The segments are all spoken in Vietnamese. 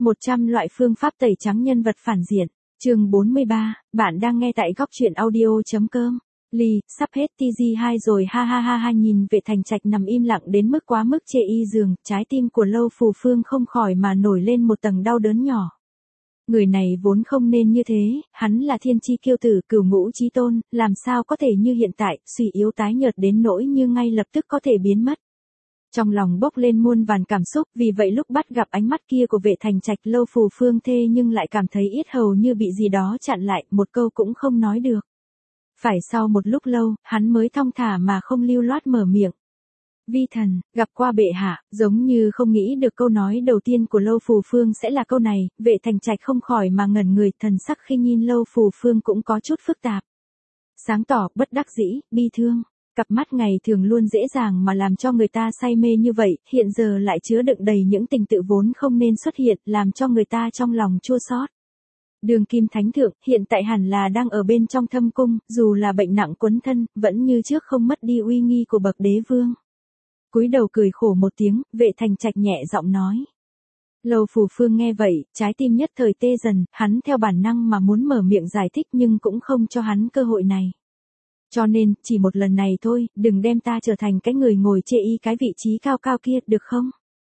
100 loại phương pháp tẩy trắng nhân vật phản diện. Chương 43, bạn đang nghe tại góc truyện audio.com. Ly, sắp hết TG2 rồi ha ha ha ha. Nhìn Vệ Thành Trạch nằm im lặng đến mức quá mức chê y giường, trái tim của Lâu Phù Phương không khỏi mà nổi lên một tầng đau đớn nhỏ. Người này vốn không nên như thế, hắn là thiên chi kiêu tử, cửu ngũ chí tôn, làm sao có thể như hiện tại, suy yếu tái nhợt đến nỗi như ngay lập tức có thể biến mất. Trong lòng bốc lên muôn vàn cảm xúc, vì vậy lúc bắt gặp ánh mắt kia của Vệ Thành Trạch, Lâu Phù Phương thê nhưng lại cảm thấy yết hầu như bị gì đó chặn lại, một câu cũng không nói được. Phải sau một lúc lâu, hắn mới thong thả mà không lưu loát mở miệng. Vi thần, gặp qua bệ hạ, giống như không nghĩ được câu nói đầu tiên của Lâu Phù Phương sẽ là câu này, Vệ Thành Trạch không khỏi mà ngẩn người, thần sắc khi nhìn Lâu Phù Phương cũng có chút phức tạp. Sáng tỏ, bất đắc dĩ, bi thương. Cặp mắt ngày thường luôn dễ dàng mà làm cho người ta say mê như vậy, hiện giờ lại chứa đựng đầy những tình tự vốn không nên xuất hiện, làm cho người ta trong lòng chua xót. Đường Kim Thánh Thượng, hiện tại hẳn là đang ở bên trong thâm cung, dù là bệnh nặng quấn thân, vẫn như trước không mất đi uy nghi của bậc đế vương. Cúi đầu cười khổ một tiếng, Vệ Thành Trạch nhẹ giọng nói. Lâu Phù Phương nghe vậy, trái tim nhất thời tê dần, hắn theo bản năng mà muốn mở miệng giải thích nhưng cũng không cho hắn cơ hội này. Cho nên, chỉ một lần này thôi, đừng đem ta trở thành cái người ngồi chê y cái vị trí cao cao kia, được không?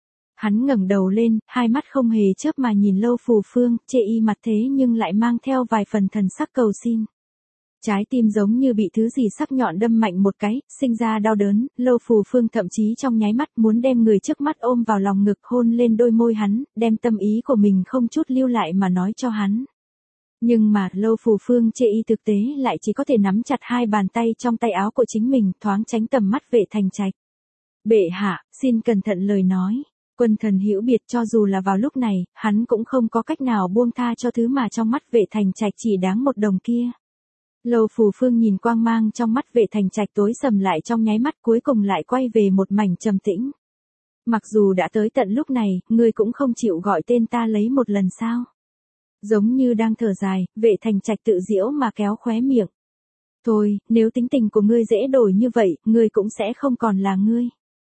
Hắn ngẩng đầu lên, hai mắt không hề chớp mà nhìn Lâu Phù Phương, chê y mặt thế nhưng lại mang theo vài phần thần sắc cầu xin. Trái tim giống như bị thứ gì sắc nhọn đâm mạnh một cái, sinh ra đau đớn, Lâu Phù Phương thậm chí trong nháy mắt muốn đem người trước mắt ôm vào lòng ngực, hôn lên đôi môi hắn, đem tâm ý của mình không chút lưu lại mà nói cho hắn. Nhưng mà, Lâu Phù Phương chê y thực tế lại chỉ có thể nắm chặt hai bàn tay trong tay áo của chính mình, thoáng tránh tầm mắt Vệ Thành Trạch. Bệ hạ, xin cẩn thận lời nói. Quân thần hữu biệt, cho dù là vào lúc này, hắn cũng không có cách nào buông tha cho thứ mà trong mắt Vệ Thành Trạch chỉ đáng một đồng kia. Lâu Phù Phương nhìn quang mang trong mắt Vệ Thành Trạch tối sầm lại trong nháy mắt, cuối cùng lại quay về một mảnh trầm tĩnh. Mặc dù đã tới tận lúc này, ngươi cũng không chịu gọi tên ta lấy một lần sao? Giống như đang thở dài, Vệ Thành Trạch tự giễu mà kéo khóe miệng. Thôi, nếu tính tình của ngươi dễ đổi như vậy, ngươi cũng sẽ không còn là ngươi.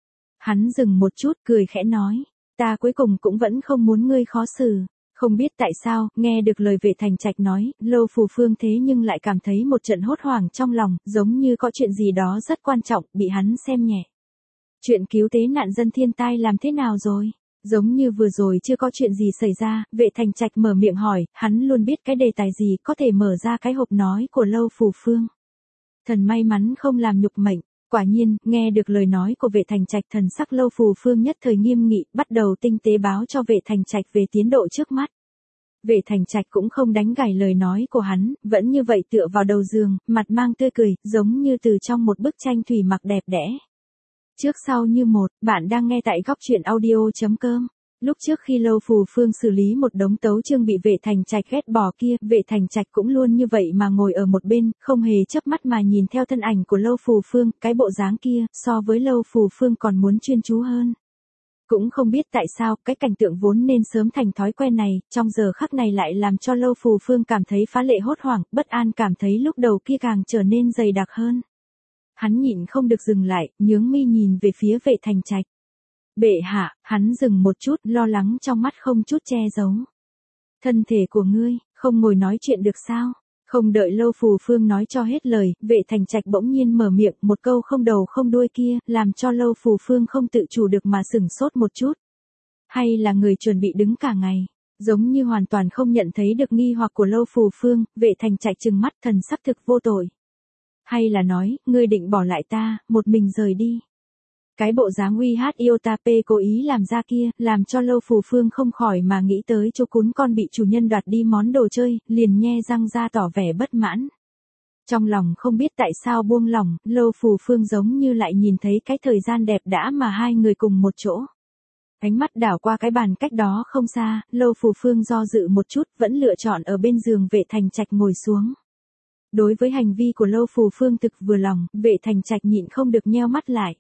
Hắn dừng một chút, cười khẽ nói, ta cuối cùng cũng vẫn không muốn ngươi khó xử. Không biết tại sao, nghe được lời Vệ Thành Trạch nói, Lâu Phù Phương thế nhưng lại cảm thấy một trận hốt hoảng trong lòng, giống như có chuyện gì đó rất quan trọng, bị hắn xem nhẹ. Chuyện cứu tế nạn dân thiên tai làm thế nào rồi? Giống như vừa rồi chưa có chuyện gì xảy ra, Vệ Thành Trạch mở miệng hỏi, hắn luôn biết cái đề tài gì có thể mở ra cái hộp nói của Lâu Phù Phương. Thần may mắn không làm nhục mệnh. Quả nhiên, nghe được lời nói của Vệ Thành Trạch, thần sắc Lâu Phù Phương nhất thời nghiêm nghị, bắt đầu tinh tế báo cho Vệ Thành Trạch về tiến độ trước mắt. Vệ Thành Trạch cũng không đánh gãy lời nói của hắn, vẫn như vậy tựa vào đầu giường, mặt mang tươi cười, giống như từ trong một bức tranh thủy mặc đẹp đẽ. Trước sau như một, bạn đang nghe tại góc truyện audio.com. Lúc trước khi Lâu Phù Phương xử lý một đống tấu chương bị Vệ Thành Trạch ghét bỏ kia, Vệ Thành Trạch cũng luôn như vậy mà ngồi ở một bên, không hề chớp mắt mà nhìn theo thân ảnh của Lâu Phù Phương, cái bộ dáng kia, so với Lâu Phù Phương còn muốn chuyên chú hơn. Cũng không biết tại sao, cái cảnh tượng vốn nên sớm thành thói quen này, trong giờ khắc này lại làm cho Lâu Phù Phương cảm thấy phá lệ hốt hoảng, bất an, cảm thấy lúc đầu kia càng trở nên dày đặc hơn. Hắn nhịn không được dừng lại, nhướng mi nhìn về phía Vệ Thành Trạch. Bệ hạ, hắn dừng một chút, lo lắng trong mắt không chút che giấu. Thân thể của ngươi, không ngồi nói chuyện được sao? Không đợi Lâu Phù Phương nói cho hết lời, Vệ Thành Trạch bỗng nhiên mở miệng, một câu không đầu không đuôi kia, làm cho Lâu Phù Phương không tự chủ được mà sửng sốt một chút. Hay là người chuẩn bị đứng cả ngày? Giống như hoàn toàn không nhận thấy được nghi hoặc của Lâu Phù Phương, Vệ Thành Trạch trừng mắt, thần sắc thực vô tội. Hay là nói, ngươi định bỏ lại ta, một mình rời đi? Cái bộ dáng uy hát iota p cố ý làm ra kia, làm cho Lâu Phù Phương không khỏi mà nghĩ tới chỗ cún con bị chủ nhân đoạt đi món đồ chơi, liền nhe răng ra tỏ vẻ bất mãn. Trong lòng không biết tại sao buông lỏng, Lâu Phù Phương giống như lại nhìn thấy cái thời gian đẹp đã mà hai người cùng một chỗ. Ánh mắt đảo qua cái bàn cách đó không xa, Lâu Phù Phương do dự một chút, vẫn lựa chọn ở bên giường Vệ Thành Trạch ngồi xuống. Đối với hành vi của Lâu Phù Phương thực vừa lòng, Vệ Thành Trạch nhịn không được nheo mắt lại.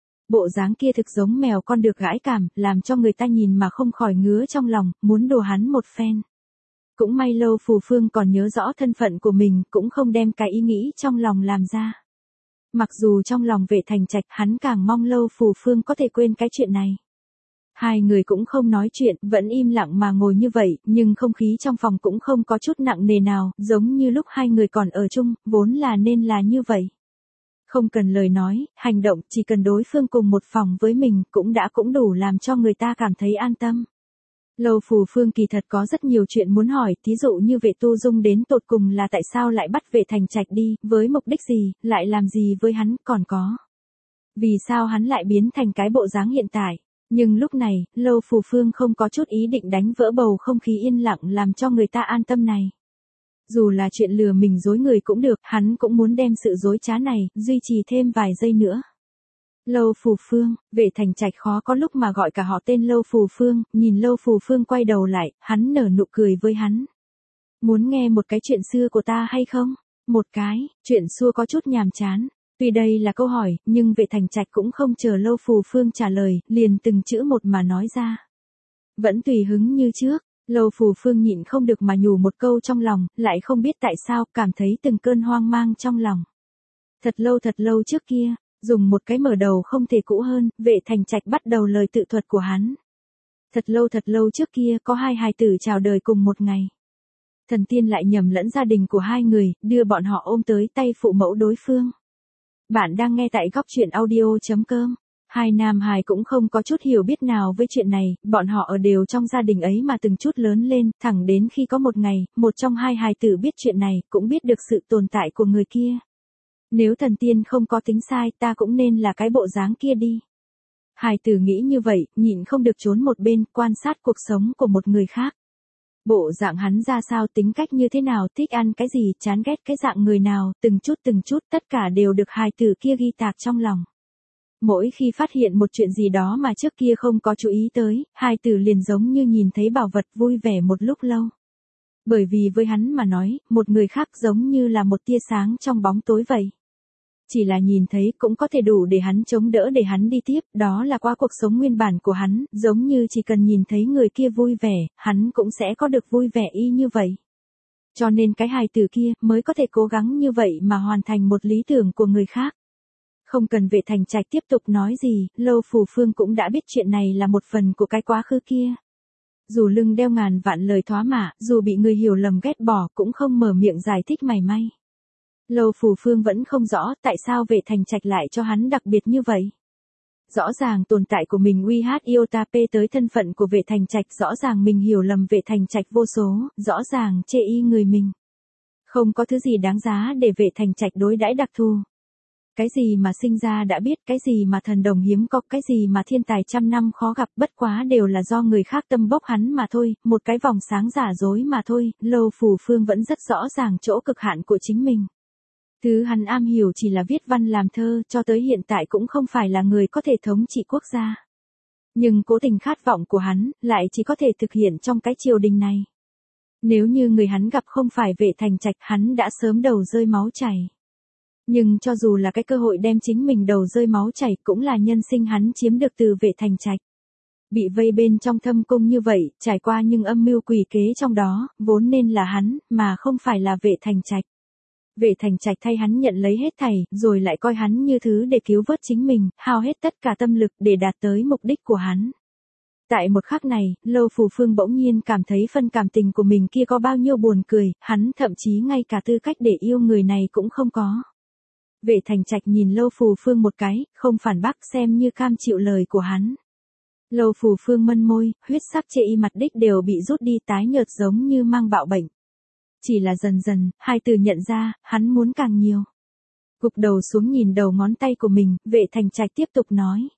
Bộ dáng kia thực giống mèo con được gãi cảm, làm cho người ta nhìn mà không khỏi ngứa trong lòng, muốn đùa hắn một phen. Cũng may Lâu Phù Phương còn nhớ rõ thân phận của mình, cũng không đem cái ý nghĩ trong lòng làm ra. Mặc dù trong lòng Vệ Thành Trạch hắn càng mong Lâu Phù Phương có thể quên cái chuyện này. Hai người cũng không nói chuyện, vẫn im lặng mà ngồi như vậy, nhưng không khí trong phòng cũng không có chút nặng nề nào, giống như lúc hai người còn ở chung, vốn là nên là như vậy. Không cần lời nói, hành động, chỉ cần đối phương cùng một phòng với mình cũng đủ làm cho người ta cảm thấy an tâm. Lâu Phù Phương kỳ thật có rất nhiều chuyện muốn hỏi, thí dụ như Vệ Tu Dung đến tột cùng là tại sao lại bắt Vệ Thành Trạch đi, với mục đích gì, lại làm gì với hắn, còn có. Vì sao hắn lại biến thành cái bộ dáng hiện tại. Nhưng lúc này, Lâu Phù Phương không có chút ý định đánh vỡ bầu không khí yên lặng làm cho người ta an tâm này. Dù là chuyện lừa mình dối người cũng được, hắn cũng muốn đem sự dối trá này, duy trì thêm vài giây nữa. Lâu Phù Phương, Vệ Thành Trạch khó có lúc mà gọi cả họ tên Lâu Phù Phương, nhìn Lâu Phù Phương quay đầu lại, hắn nở nụ cười với hắn. Muốn nghe một cái chuyện xưa của ta hay không? Một cái, chuyện xưa có chút nhàm chán. Tuy đây là câu hỏi, nhưng Vệ Thành Trạch cũng không chờ Lâu Phù Phương trả lời, liền từng chữ một mà nói ra. Vẫn tùy hứng như trước, Lâu Phù Phương nhịn không được mà nhủ một câu trong lòng, lại không biết tại sao, cảm thấy từng cơn hoang mang trong lòng. Thật lâu trước kia, dùng một cái mở đầu không thể cũ hơn, Vệ Thành Trạch bắt đầu lời tự thuật của hắn. Thật lâu trước kia có hai hài tử chào đời cùng một ngày. Thần tiên lại nhầm lẫn gia đình của hai người, đưa bọn họ ôm tới tay phụ mẫu đối phương. Bạn đang nghe tại góc truyện audio.com. Hai nam hài cũng không có chút hiểu biết nào với chuyện này, bọn họ ở đều trong gia đình ấy mà từng chút lớn lên, thẳng đến khi có một ngày, một trong hai hài tử biết chuyện này, cũng biết được sự tồn tại của người kia. Nếu thần tiên không có tính sai, ta cũng nên là cái bộ dáng kia đi. Hài tử nghĩ như vậy, nhịn không được trốn một bên, quan sát cuộc sống của một người khác. Bộ dạng hắn ra sao, tính cách như thế nào, thích ăn cái gì, chán ghét cái dạng người nào, từng chút, tất cả đều được hài tử kia ghi tạc trong lòng. Mỗi khi phát hiện một chuyện gì đó mà trước kia không có chú ý tới, hài tử liền giống như nhìn thấy bảo vật, vui vẻ một lúc lâu. Bởi vì với hắn mà nói, một người khác giống như là một tia sáng trong bóng tối vậy. Chỉ là nhìn thấy cũng có thể đủ để hắn chống đỡ để hắn đi tiếp, đó là qua cuộc sống nguyên bản của hắn, giống như chỉ cần nhìn thấy người kia vui vẻ, hắn cũng sẽ có được vui vẻ y như vậy. Cho nên cái hài tử kia mới có thể cố gắng như vậy mà hoàn thành một lý tưởng của người khác. Không cần Vệ Thành Trạch tiếp tục nói gì, Lâu Phù Phương cũng đã biết chuyện này là một phần của cái quá khứ kia. Dù lưng đeo ngàn vạn lời thoá mạ, dù bị người hiểu lầm ghét bỏ cũng không mở miệng giải thích mảy may. Lâu Phù Phương vẫn không rõ tại sao Vệ Thành Trạch lại cho hắn đặc biệt như vậy. Rõ ràng tồn tại của mình uy hát iota p tới thân phận của Vệ Thành Trạch, rõ ràng mình hiểu lầm Vệ Thành Trạch vô số, rõ ràng chê y người mình. Không có thứ gì đáng giá để Vệ Thành Trạch đối đãi đặc thù. Cái gì mà sinh ra đã biết, cái gì mà thần đồng hiếm có, cái gì mà thiên tài trăm năm khó gặp, bất quá đều là do người khác tâm bốc hắn mà thôi, một cái vòng sáng giả dối mà thôi. Lâu Phù Phương vẫn rất rõ ràng chỗ cực hạn của chính mình. Thứ hắn am hiểu chỉ là viết văn làm thơ, cho tới hiện tại cũng không phải là người có thể thống trị quốc gia. Nhưng cố tình khát vọng của hắn, lại chỉ có thể thực hiện trong cái triều đình này. Nếu như người hắn gặp không phải Vệ Thành Trạch, hắn đã sớm đầu rơi máu chảy. Nhưng cho dù là cái cơ hội đem chính mình đầu rơi máu chảy, cũng là nhân sinh hắn chiếm được từ Vệ Thành Trạch. Bị vây bên trong thâm cung như vậy, trải qua nhưng âm mưu quỷ kế trong đó, vốn nên là hắn, mà không phải là Vệ Thành Trạch. Vệ Thành Trạch thay hắn nhận lấy hết thảy, rồi lại coi hắn như thứ để cứu vớt chính mình, hao hết tất cả tâm lực để đạt tới mục đích của hắn. Tại một khắc này, Lâu Phù Phương bỗng nhiên cảm thấy phân cảm tình của mình kia có bao nhiêu buồn cười, hắn thậm chí ngay cả tư cách để yêu người này cũng không có. Vệ Thành Trạch nhìn Lâu Phù Phương một cái, không phản bác, xem như cam chịu lời của hắn. Lâu Phù Phương mân môi, huyết sắc chê y mặt đích đều bị rút đi, tái nhợt giống như mang bạo bệnh. Chỉ là dần dần, hai từ nhận ra, hắn muốn càng nhiều. Gục đầu xuống nhìn đầu ngón tay của mình, Vệ Thành Trạch tiếp tục nói.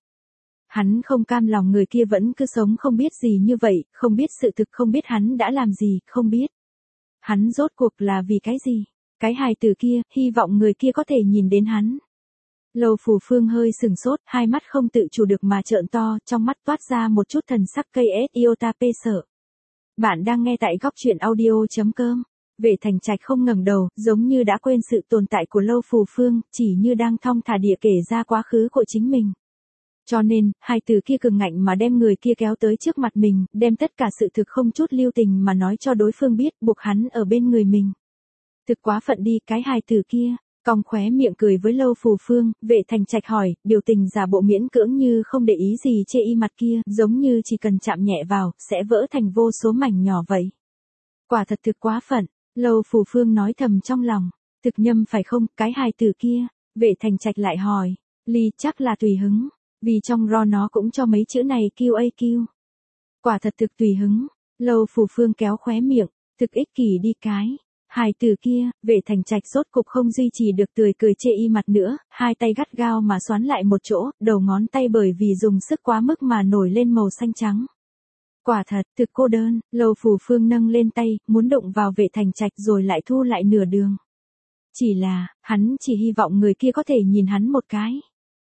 Hắn không cam lòng người kia vẫn cứ sống không biết gì như vậy, không biết sự thực, không biết hắn đã làm gì, không biết. Hắn rốt cuộc là vì cái gì? Cái hài tử kia, hy vọng người kia có thể nhìn đến hắn. Lâu Phù Phương hơi sừng sốt, hai mắt không tự chủ được mà trợn to, trong mắt toát ra một chút thần sắc cây iota p sợ. Bạn đang nghe tại góc truyện audio.com. Vệ Thành Trạch không ngẩng đầu, giống như đã quên sự tồn tại của Lâu Phù Phương, chỉ như đang thong thả địa kể ra quá khứ của chính mình. Cho nên, hai từ kia cường ngạnh mà đem người kia kéo tới trước mặt mình, đem tất cả sự thực không chút lưu tình mà nói cho đối phương biết, buộc hắn ở bên người mình. Thực quá phận đi, cái hài tử kia, Cong khóe miệng cười với Lâu Phù Phương, Vệ Thành Trạch hỏi, biểu tình giả bộ miễn cưỡng như không để ý gì chê y mặt kia, giống như chỉ cần chạm nhẹ vào, sẽ vỡ thành vô số mảnh nhỏ vậy. Quả thật thực quá phận, Lâu Phù Phương nói thầm trong lòng, thực nhâm phải không, cái hài tử kia, Vệ Thành Trạch lại hỏi, Ly chắc là tùy hứng, vì trong ro nó cũng cho mấy chữ này QAQ. Quả thật thực tùy hứng, Lâu Phù Phương kéo khóe miệng, thực ích kỷ đi cái. Hài tử kia, Vệ Thành Trạch rốt cục không duy trì được tươi cười chê y mặt nữa, hai tay gắt gao mà xoắn lại một chỗ, đầu ngón tay bởi vì dùng sức quá mức mà nổi lên màu xanh trắng. Quả thật, thực cô đơn, Lâu Phù Phương nâng lên tay, muốn đụng vào Vệ Thành Trạch rồi lại thu lại nửa đường. Chỉ là, hắn chỉ hy vọng người kia có thể nhìn hắn một cái.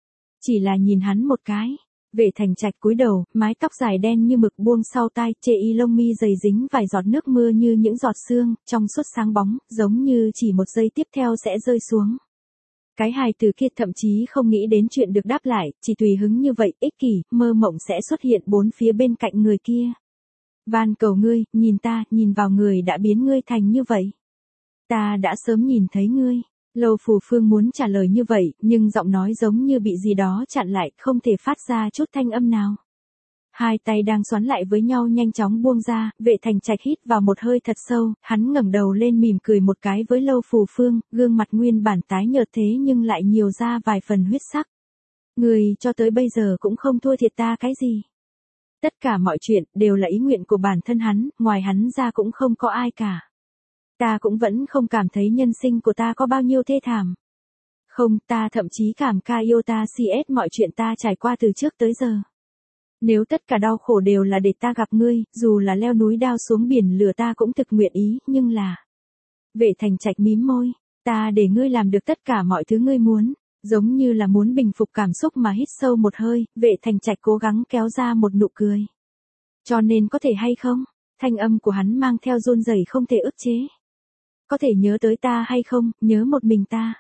Chỉ là nhìn hắn một cái. Vệ Thành Trạch cúi đầu, mái tóc dài đen như mực buông sau tai, chê y lông mi dày dính vài giọt nước mưa như những giọt sương, trong suốt sáng bóng, giống như chỉ một giây tiếp theo sẽ rơi xuống. Cái hài từ kia thậm chí không nghĩ đến chuyện được đáp lại, chỉ tùy hứng như vậy, ích kỷ, mơ mộng sẽ xuất hiện bốn phía bên cạnh người kia. Van cầu ngươi, nhìn ta, nhìn vào người đã biến ngươi thành như vậy. Ta đã sớm nhìn thấy ngươi. Lâu Phù Phương muốn trả lời như vậy, nhưng giọng nói giống như bị gì đó chặn lại, không thể phát ra chút thanh âm nào. Hai tay đang xoắn lại với nhau nhanh chóng buông ra, Vệ Thành Trạch hít vào một hơi thật sâu, hắn ngẩng đầu lên mỉm cười một cái với Lâu Phù Phương, gương mặt nguyên bản tái nhợt thế nhưng lại nhiều ra vài phần huyết sắc. Người cho tới bây giờ cũng không thua thiệt ta cái gì. Tất cả mọi chuyện đều là ý nguyện của bản thân hắn, ngoài hắn ra cũng không có ai cả. Ta cũng vẫn không cảm thấy nhân sinh của ta có bao nhiêu thê thảm. Không, ta thậm chí cảm ca yêu ta CS mọi chuyện ta trải qua từ trước tới giờ. Nếu tất cả đau khổ đều là để ta gặp ngươi, dù là leo núi đao xuống biển lửa ta cũng thực nguyện ý, nhưng là... Vệ Thành Trạch mím môi, ta để ngươi làm được tất cả mọi thứ ngươi muốn, giống như là muốn bình phục cảm xúc mà hít sâu một hơi, Vệ Thành Trạch cố gắng kéo ra một nụ cười. Cho nên có thể hay không? Thanh âm của hắn mang theo run rẩy không thể ức chế. Có thể nhớ tới ta hay không, nhớ một mình ta.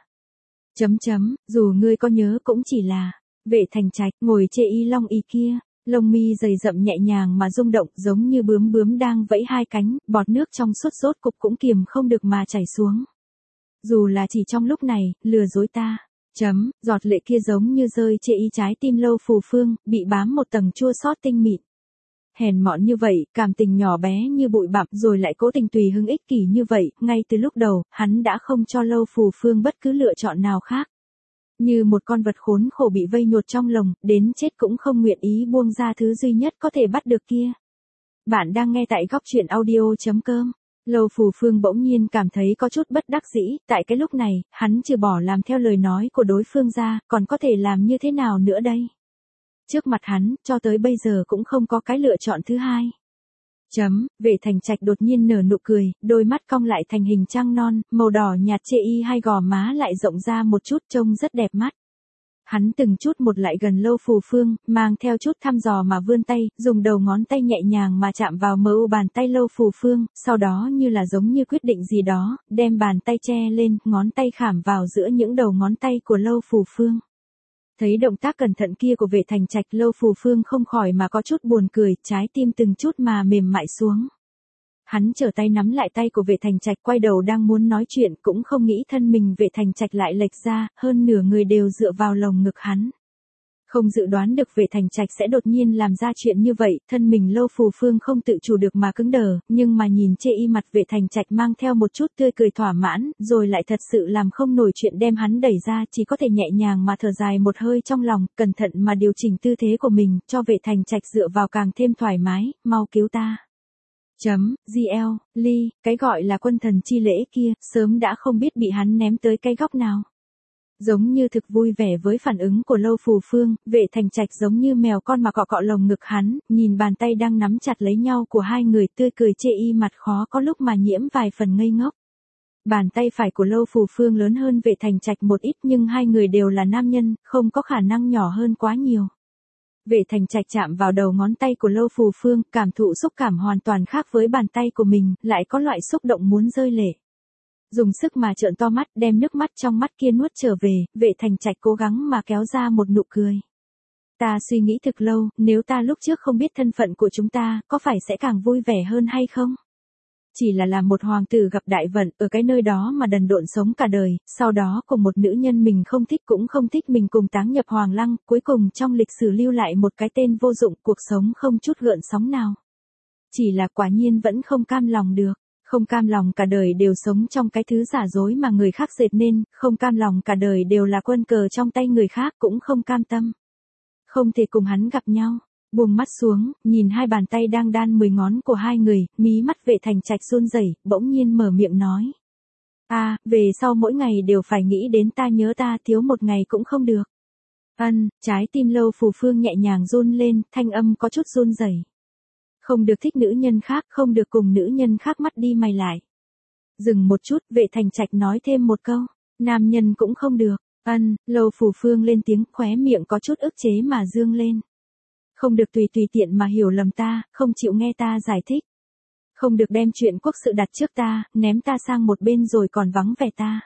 Dù ngươi có nhớ cũng chỉ là, Vệ Thành Trạch ngồi chê y long y kia, lông mi dày rậm nhẹ nhàng mà rung động giống như bướm bướm đang vẫy hai cánh, bọt nước trong suốt rốt cục cũng kiềm không được mà chảy xuống. Dù là chỉ trong lúc này, lừa dối ta. Giọt lệ kia giống như rơi chê y trái tim Lâu Phù Phương, bị bám một tầng chua xót tinh mịn. Hèn mọn như vậy, cảm tình nhỏ bé như bụi bặm rồi lại cố tình tùy hứng ích kỷ như vậy, ngay từ lúc đầu, hắn đã không cho Lâu Phù Phương bất cứ lựa chọn nào khác. Như một con vật khốn khổ bị vây nhốt trong lồng, đến chết cũng không nguyện ý buông ra thứ duy nhất có thể bắt được kia. Bạn đang nghe tại góc truyện audio.com. Lâu Phù Phương bỗng nhiên cảm thấy có chút bất đắc dĩ, tại cái lúc này, hắn trừ bỏ làm theo lời nói của đối phương ra, còn có thể làm như thế nào nữa đây? Trước mặt hắn, cho tới bây giờ cũng không có cái lựa chọn thứ hai. Vệ Thành Trạch đột nhiên nở nụ cười, đôi mắt cong lại thành hình trăng non, màu đỏ nhạt chê y hai gò má lại rộng ra một chút trông rất đẹp mắt. Hắn từng chút một lại gần Lâu Phù Phương, mang theo chút thăm dò mà vươn tay, dùng đầu ngón tay nhẹ nhàng mà chạm vào mờ u bàn tay Lâu Phù Phương, sau đó như là giống như quyết định gì đó, đem bàn tay che lên, ngón tay khảm vào giữa những đầu ngón tay của Lâu Phù Phương. Thấy động tác cẩn thận kia của Vệ Thành Trạch, Lâu Phù Phương không khỏi mà có chút buồn cười, trái tim từng chút mà mềm mại xuống. Hắn trở tay nắm lại tay của Vệ Thành Trạch quay đầu đang muốn nói chuyện cũng không nghĩ thân mình Vệ Thành Trạch lại lệch ra, hơn nửa người đều dựa vào lồng ngực hắn. Không dự đoán được Vệ Thành Trạch sẽ đột nhiên làm ra chuyện như vậy, thân mình Lâu Phù Phương không tự chủ được mà cứng đờ, nhưng mà nhìn chê y mặt Vệ Thành Trạch mang theo một chút tươi cười thỏa mãn, rồi lại thật sự làm không nổi chuyện đem hắn đẩy ra, chỉ có thể nhẹ nhàng mà thở dài một hơi trong lòng, cẩn thận mà điều chỉnh tư thế của mình, cho Vệ Thành Trạch dựa vào càng thêm thoải mái, mau cứu ta. GL, Ly, cái gọi là quân thần chi lễ kia, sớm đã không biết bị hắn ném tới cái góc nào. Giống như thực vui vẻ với phản ứng của Lâu Phù Phương, Vệ Thành Trạch giống như mèo con mà cọ cọ lồng ngực hắn, nhìn bàn tay đang nắm chặt lấy nhau của hai người tươi cười chê y mặt khó có lúc mà nhiễm vài phần ngây ngốc. Bàn tay phải của Lâu Phù Phương lớn hơn Vệ Thành Trạch một ít nhưng hai người đều là nam nhân, không có khả năng nhỏ hơn quá nhiều. Vệ Thành Trạch chạm vào đầu ngón tay của Lâu Phù Phương, cảm thụ xúc cảm hoàn toàn khác với bàn tay của mình, lại có loại xúc động muốn rơi lệ. Dùng sức mà trợn to mắt, đem nước mắt trong mắt kia nuốt trở về, Vệ Thành Trạch cố gắng mà kéo ra một nụ cười. Ta suy nghĩ thực lâu, nếu ta lúc trước không biết thân phận của chúng ta, có phải sẽ càng vui vẻ hơn hay không? Chỉ là một hoàng tử gặp đại vận, ở cái nơi đó mà đần độn sống cả đời, sau đó cùng một nữ nhân mình không thích cũng không thích mình cùng táng nhập hoàng lăng, cuối cùng trong lịch sử lưu lại một cái tên vô dụng, cuộc sống không chút gợn sóng nào. Chỉ là quả nhiên vẫn không cam lòng được. Không cam lòng cả đời đều sống trong cái thứ giả dối mà người khác dệt nên, không cam lòng cả đời đều là quân cờ trong tay người khác, cũng không cam tâm. Không thể cùng hắn gặp nhau. Buông mắt xuống, nhìn hai bàn tay đang đan 10 ngón của hai người, mí mắt Vệ Thành Trạch run rẩy, bỗng nhiên mở miệng nói. Về sau mỗi ngày đều phải nghĩ đến ta, nhớ ta, thiếu một ngày cũng không được. Trái tim Lâu Phù Phương nhẹ nhàng run lên, thanh âm có chút run rẩy. Không được thích nữ nhân khác, không được cùng nữ nhân khác mắt đi mày lại. Dừng một chút, Vệ Thành Trạch nói thêm một câu. Nam nhân cũng không được. Lâu Phù Phương lên tiếng, khóe miệng có chút ức chế mà dương lên. Không được tùy tiện mà hiểu lầm ta, không chịu nghe ta giải thích. Không được đem chuyện quốc sự đặt trước ta, ném ta sang một bên rồi còn vắng vẻ ta.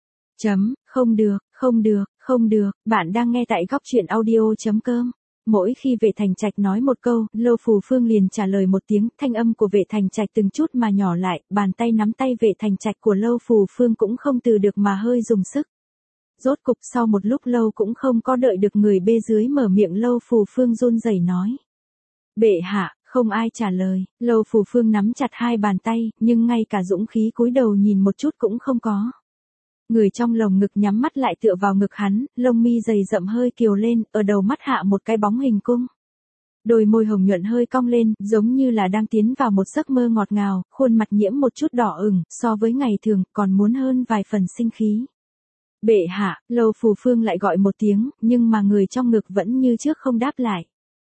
Không được, bạn đang nghe tại góc truyện audio.com. Mỗi khi Vệ Thành Trạch nói một câu, Lâu Phù Phương liền trả lời một tiếng, thanh âm của Vệ Thành Trạch từng chút mà nhỏ lại, bàn tay nắm tay Vệ Thành Trạch của Lâu Phù Phương cũng không từ được mà hơi dùng sức. Rốt cục sau một lúc lâu cũng không có đợi được người bê dưới mở miệng, Lâu Phù Phương run rẩy nói. Bệ hạ, không ai trả lời, Lâu Phù Phương nắm chặt hai bàn tay, nhưng ngay cả dũng khí cúi đầu nhìn một chút cũng không có. Người trong lồng ngực nhắm mắt lại tựa vào ngực hắn, lông mi dày rậm hơi kiều lên, ở đầu mắt hạ một cái bóng hình cung. Đôi môi hồng nhuận hơi cong lên, giống như là đang tiến vào một giấc mơ ngọt ngào, khuôn mặt nhiễm một chút đỏ ửng, so với ngày thường, còn muốn hơn vài phần sinh khí. Bệ hạ, Lâu Phù Phương lại gọi một tiếng, nhưng mà người trong ngực vẫn như trước không đáp lại.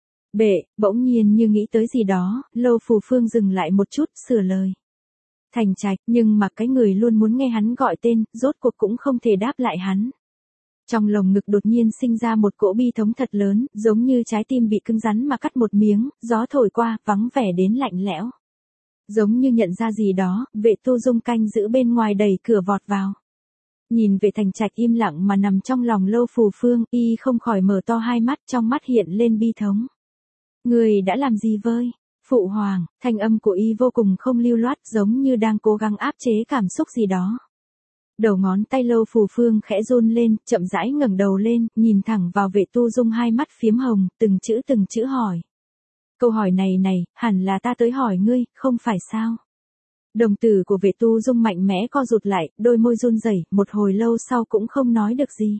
Bỗng nhiên như nghĩ tới gì đó, Lâu Phù Phương dừng lại một chút, sửa lời. Thành Trạch, nhưng mà cái người luôn muốn nghe hắn gọi tên, rốt cuộc cũng không thể đáp lại hắn. Trong lồng ngực đột nhiên sinh ra một cỗ bi thống thật lớn, giống như trái tim bị cứng rắn mà cắt một miếng, gió thổi qua, vắng vẻ đến lạnh lẽo. Giống như nhận ra gì đó, Vệ Tu Dung canh giữ bên ngoài đẩy cửa vọt vào. Nhìn Vệ Thành Trạch im lặng mà nằm trong lòng Lâu Phù Phương, y không khỏi mở to hai mắt, trong mắt hiện lên bi thống. Người đã làm gì vơi? Phụ hoàng, thanh âm của y vô cùng không lưu loát, giống như đang cố gắng áp chế cảm xúc gì đó. Đầu ngón tay Lâu Phù Phương khẽ run lên, chậm rãi ngẩng đầu lên, nhìn thẳng vào Vệ Tu Dung, hai mắt phiếm hồng, từng chữ hỏi. Câu hỏi này, hẳn là ta tới hỏi ngươi, không phải sao? Đồng tử của Vệ Tu Dung mạnh mẽ co rụt lại, đôi môi run rẩy, một hồi lâu sau cũng không nói được gì.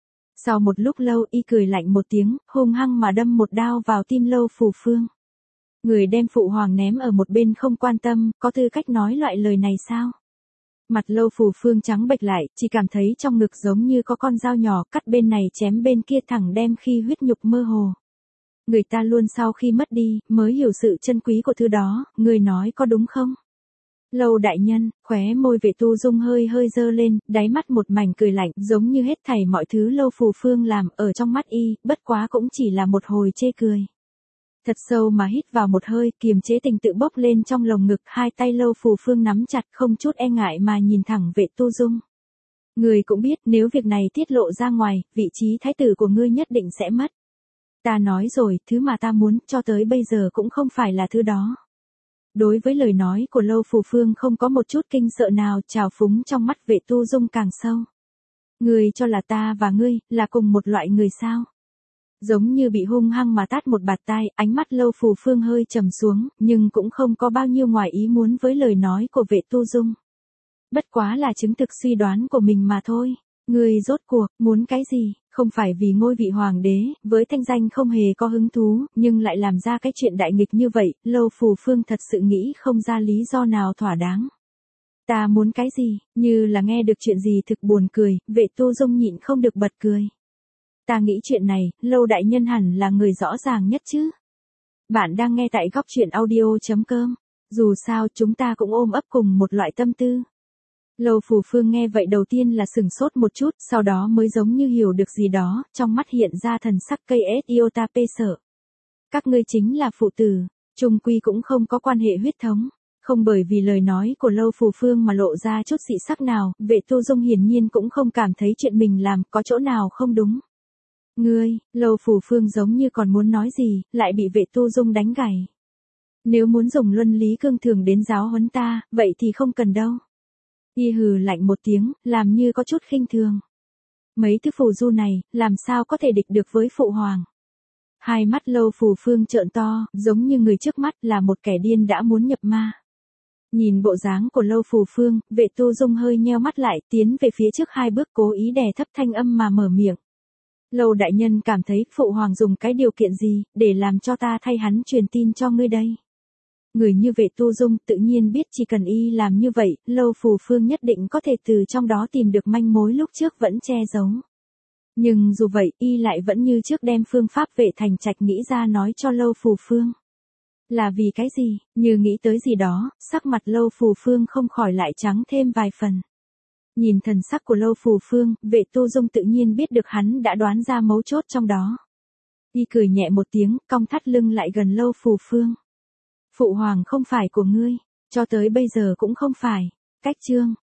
Sau một lúc lâu y cười lạnh một tiếng, hung hăng mà đâm một đao vào tim Lâu Phù Phương. Người đem phụ hoàng ném ở một bên không quan tâm, có tư cách nói loại lời này sao? Mặt Lâu Phù Phương trắng bệch lại, chỉ cảm thấy trong ngực giống như có con dao nhỏ cắt bên này chém bên kia, thẳng đem khi huyết nhục mơ hồ. Người ta luôn sau khi mất đi, mới hiểu sự chân quý của thứ đó, người nói có đúng không? Lâu đại nhân, khóe môi Vệ Tu Dung hơi dơ lên, đáy mắt một mảnh cười lạnh, giống như hết thảy mọi thứ Lâu Phù Phương làm, ở trong mắt y, bất quá cũng chỉ là một hồi chê cười. Thật sâu mà hít vào một hơi, kiềm chế tình tự bốc lên trong lồng ngực, hai tay Lâu Phù Phương nắm chặt, không chút e ngại mà nhìn thẳng Vệ Tu Dung. Ngươi cũng biết, nếu việc này tiết lộ ra ngoài, vị trí thái tử của ngươi nhất định sẽ mất. Ta nói rồi, thứ mà ta muốn, cho tới bây giờ cũng không phải là thứ đó. Đối với lời nói của Lâu Phù Phương không có một chút kinh sợ nào, trào phúng trong mắt Vệ Tu Dung càng sâu. Ngươi cho là ta và ngươi, là cùng một loại người sao? Giống như bị hung hăng mà tát một bạt tai, ánh mắt Lâu Phù Phương hơi trầm xuống, nhưng cũng không có bao nhiêu ngoài ý muốn với lời nói của Vệ Tu Dung. Bất quá là chứng thực suy đoán của mình mà thôi. Ngươi rốt cuộc, muốn cái gì? Không phải vì ngôi vị hoàng đế, với thanh danh không hề có hứng thú, nhưng lại làm ra cái chuyện đại nghịch như vậy, Lâu Phù Phương thật sự nghĩ không ra lý do nào thỏa đáng. Ta muốn cái gì? Như là nghe được chuyện gì thực buồn cười, Vệ Tu Dung nhịn không được bật cười. Ta nghĩ chuyện này, Lâu đại nhân hẳn là người rõ ràng nhất chứ. Bạn đang nghe tại góc truyện audio.com. Dù sao chúng ta cũng ôm ấp cùng một loại tâm tư. Lâu Phù Phương nghe vậy đầu tiên là sửng sốt một chút, sau đó mới giống như hiểu được gì đó, trong mắt hiện ra thần sắc cây ết iota pê sợ. Các ngươi chính là phụ tử, chung quy cũng không có quan hệ huyết thống. Không bởi vì lời nói của Lâu Phù Phương mà lộ ra chút dị sắc nào, Vệ Tu Dung hiển nhiên cũng không cảm thấy chuyện mình làm có chỗ nào không đúng. Ngươi, Lâu Phù Phương giống như còn muốn nói gì, lại bị Vệ Tu Dung đánh gãy. Nếu muốn dùng luân lý cương thường đến giáo huấn ta, vậy thì không cần đâu. Y hừ lạnh một tiếng, làm như có chút khinh thường. Mấy thứ phù du này, làm sao có thể địch được với phụ hoàng. Hai mắt Lâu Phù Phương trợn to, giống như người trước mắt là một kẻ điên đã muốn nhập ma. Nhìn bộ dáng của Lâu Phù Phương, Vệ Tu Dung hơi nheo mắt lại, tiến về phía trước 2 bước cố ý đè thấp thanh âm mà mở miệng. Lâu đại nhân cảm thấy phụ hoàng dùng cái điều kiện gì, để làm cho ta thay hắn truyền tin cho ngươi đây. Người như Vệ Tu Dung tự nhiên biết chỉ cần y làm như vậy, Lâu Phù Phương nhất định có thể từ trong đó tìm được manh mối lúc trước vẫn che giấu. Nhưng dù vậy, y lại vẫn như trước đem phương pháp Vệ Thành Trạch nghĩ ra nói cho Lâu Phù Phương. Là vì cái gì, như nghĩ tới gì đó, sắc mặt Lâu Phù Phương không khỏi lại trắng thêm vài phần. Nhìn thần sắc của Lâu Phù Phương, Vệ Tu Dung tự nhiên biết được hắn đã đoán ra mấu chốt trong đó. Y cười nhẹ một tiếng, cong thắt lưng lại gần Lâu Phù Phương. Phụ hoàng không phải của ngươi, cho tới bây giờ cũng không phải. Cách chương